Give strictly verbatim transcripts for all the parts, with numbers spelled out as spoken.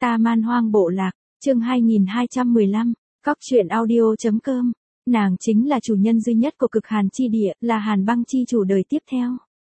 Ta Man Hoang Bộ Lạc, chương hai nghìn hai trăm mười lăm, Cóc truyện audio.com. Nàng chính là chủ nhân duy nhất của cực hàn chi địa, là hàn băng chi chủ đời tiếp theo.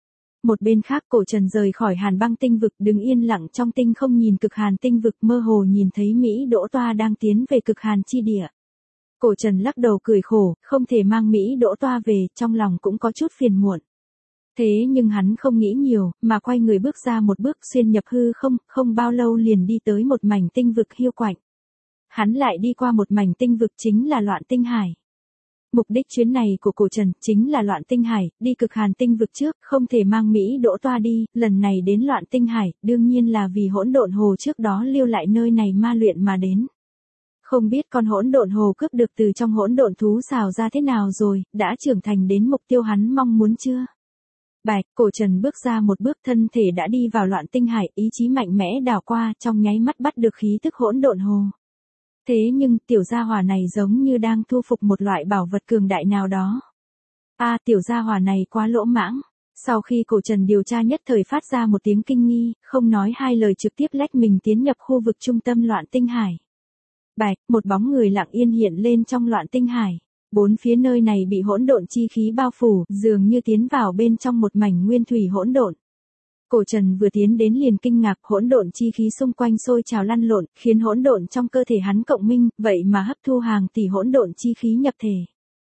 Một bên khác, Cổ Trần rời khỏi hàn băng tinh vực, đứng yên lặng trong tinh không nhìn cực hàn tinh vực, mơ hồ nhìn thấy Mỹ Đỗ Toa đang tiến về cực hàn chi địa. Cổ Trần lắc đầu cười khổ, không thể mang Mỹ Đỗ Toa về, trong lòng cũng có chút phiền muộn. Thế nhưng hắn không nghĩ nhiều, mà quay người bước ra một bước xuyên nhập hư không, không bao lâu liền đi tới một mảnh tinh vực hiu quạnh. Hắn lại đi qua một mảnh tinh vực chính là Loạn Tinh Hải. Mục đích chuyến này của Cổ Trần chính là Loạn Tinh Hải, đi cực hàn tinh vực trước, không thể mang Mỹ Đỗ Toa đi, lần này đến Loạn Tinh Hải, đương nhiên là vì hỗn độn hồ trước đó lưu lại nơi này ma luyện mà đến. Không biết con hỗn độn hồ cướp được từ trong hỗn độn thú xào ra thế nào rồi, đã trưởng thành đến mục tiêu hắn mong muốn chưa? Bạch, Cổ Trần bước ra một bước, thân thể đã đi vào Loạn Tinh Hải, ý chí mạnh mẽ đảo qua, trong nháy mắt bắt được khí tức hỗn độn hồ. Thế nhưng, tiểu gia hỏa này giống như đang thu phục một loại bảo vật cường đại nào đó. A, à, tiểu gia hỏa này quá lỗ mãng. Sau khi Cổ Trần điều tra nhất thời phát ra một tiếng kinh nghi, không nói hai lời trực tiếp lách mình tiến nhập khu vực trung tâm Loạn Tinh Hải. Bạch, một bóng người lặng yên hiện lên trong Loạn Tinh Hải. Bốn phía nơi này bị hỗn độn chi khí bao phủ, dường như tiến vào bên trong một mảnh nguyên thủy hỗn độn. Cổ Trần vừa tiến đến liền kinh ngạc, hỗn độn chi khí xung quanh sôi trào lăn lộn, khiến hỗn độn trong cơ thể hắn cộng minh, vậy mà hấp thu hàng tỷ hỗn độn chi khí nhập thể.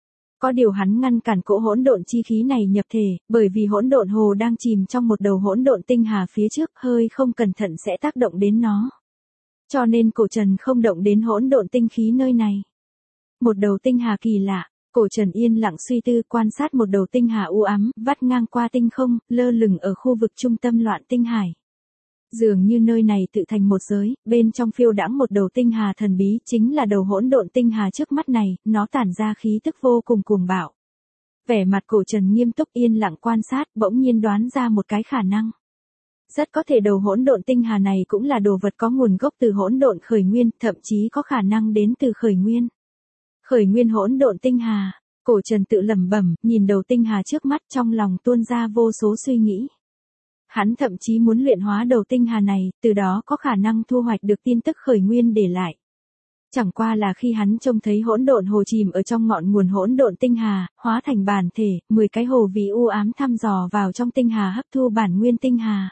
Có điều hắn ngăn cản cỗ hỗn độn chi khí này nhập thể, bởi vì hỗn độn hồ đang chìm trong một đầu hỗn độn tinh hà phía trước, hơi không cẩn thận sẽ tác động đến nó. Cho nên Cổ Trần không động đến hỗn độn tinh khí nơi này. Một đầu tinh hà kỳ lạ. Cổ Trần yên lặng suy tư, quan sát một đầu tinh hà u ám, vắt ngang qua tinh không, lơ lửng ở khu vực trung tâm Loạn Tinh Hải. Dường như nơi này tự thành một giới, bên trong phiêu đãng một đầu tinh hà thần bí, chính là đầu hỗn độn tinh hà trước mắt này, nó tản ra khí tức vô cùng cuồng bạo. Vẻ mặt Cổ Trần nghiêm túc yên lặng quan sát, bỗng nhiên đoán ra một cái khả năng. Rất có thể đầu hỗn độn tinh hà này cũng là đồ vật có nguồn gốc từ hỗn độn khởi nguyên, thậm chí có khả năng đến từ khởi nguyên. Khởi nguyên hỗn độn tinh hà, Cổ Trần tự lẩm bẩm, nhìn đầu tinh hà trước mắt, trong lòng tuôn ra vô số suy nghĩ. Hắn thậm chí muốn luyện hóa đầu tinh hà này, từ đó có khả năng thu hoạch được tin tức khởi nguyên để lại. Chẳng qua là khi hắn trông thấy hỗn độn hồ chìm ở trong ngọn nguồn hỗn độn tinh hà, hóa thành bản thể, mười cái hồ vì u ám thăm dò vào trong tinh hà hấp thu bản nguyên tinh hà.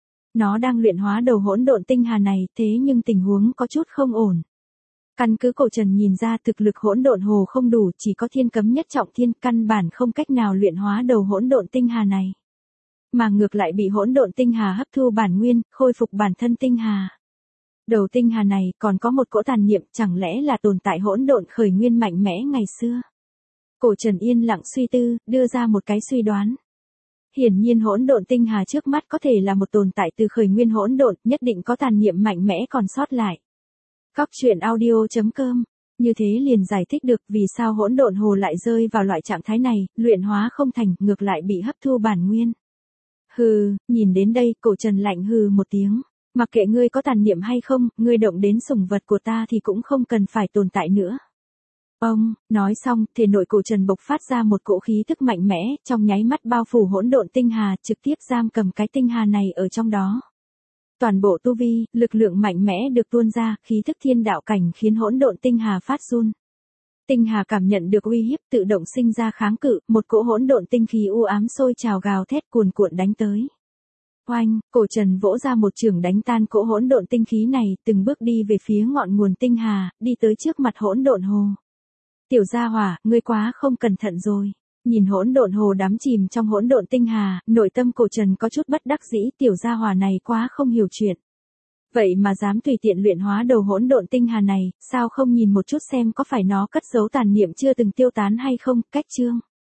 Nó đang luyện hóa đầu hỗn độn tinh hà này, thế nhưng tình huống có chút không ổn. Căn cứ Cổ Trần nhìn ra thực lực hỗn độn hồ không đủ, chỉ có thiên cấm nhất trọng thiên, căn bản không cách nào luyện hóa đầu hỗn độn tinh hà này. Mà ngược lại bị hỗn độn tinh hà hấp thu bản nguyên, khôi phục bản thân tinh hà. Đầu tinh hà này còn có một cỗ tàn niệm, chẳng lẽ là tồn tại hỗn độn khởi nguyên mạnh mẽ ngày xưa. Cổ Trần yên lặng suy tư, đưa ra một cái suy đoán. Hiển nhiên hỗn độn tinh hà trước mắt có thể là một tồn tại từ khởi nguyên hỗn độn, nhất định có tàn niệm mạnh mẽ còn sót lại. Cóc truyện audio.com. Như thế liền giải thích được vì sao hỗn độn hồ lại rơi vào loại trạng thái này, luyện hóa không thành, ngược lại bị hấp thu bản nguyên. Hừ, nhìn đến đây, Cổ Trần lạnh hừ một tiếng. Mặc kệ ngươi có tàn niệm hay không, ngươi động đến sủng vật của ta thì cũng không cần phải tồn tại nữa. Ông, nói xong, thể nội Cổ Trần bộc phát ra một cỗ khí thức mạnh mẽ, trong nháy mắt bao phủ hỗn độn tinh hà, trực tiếp giam cầm cái tinh hà này ở trong đó. Toàn bộ tu vi, lực lượng mạnh mẽ được tuôn ra, khí thức thiên đạo cảnh khiến hỗn độn tinh hà phát run. Tinh hà cảm nhận được uy hiếp, tự động sinh ra kháng cự, một cỗ hỗn độn tinh khí u ám sôi trào gào thét cuồn cuộn đánh tới. Oanh, Cổ Trần vỗ ra một chưởng đánh tan cỗ hỗn độn tinh khí này, từng bước đi về phía ngọn nguồn tinh hà, đi tới trước mặt hỗn độn hồ. Tiểu gia hỏa, ngươi quá không cẩn thận rồi. Nhìn hỗn độn hồ đắm chìm trong hỗn độn tinh hà, nội tâm Cổ Trần có chút bất đắc dĩ, tiểu gia hỏa này quá không hiểu chuyện. Vậy mà dám tùy tiện luyện hóa đầu hỗn độn tinh hà này, sao không nhìn một chút xem có phải nó cất giấu tàn niệm chưa từng tiêu tán hay không, cách chương.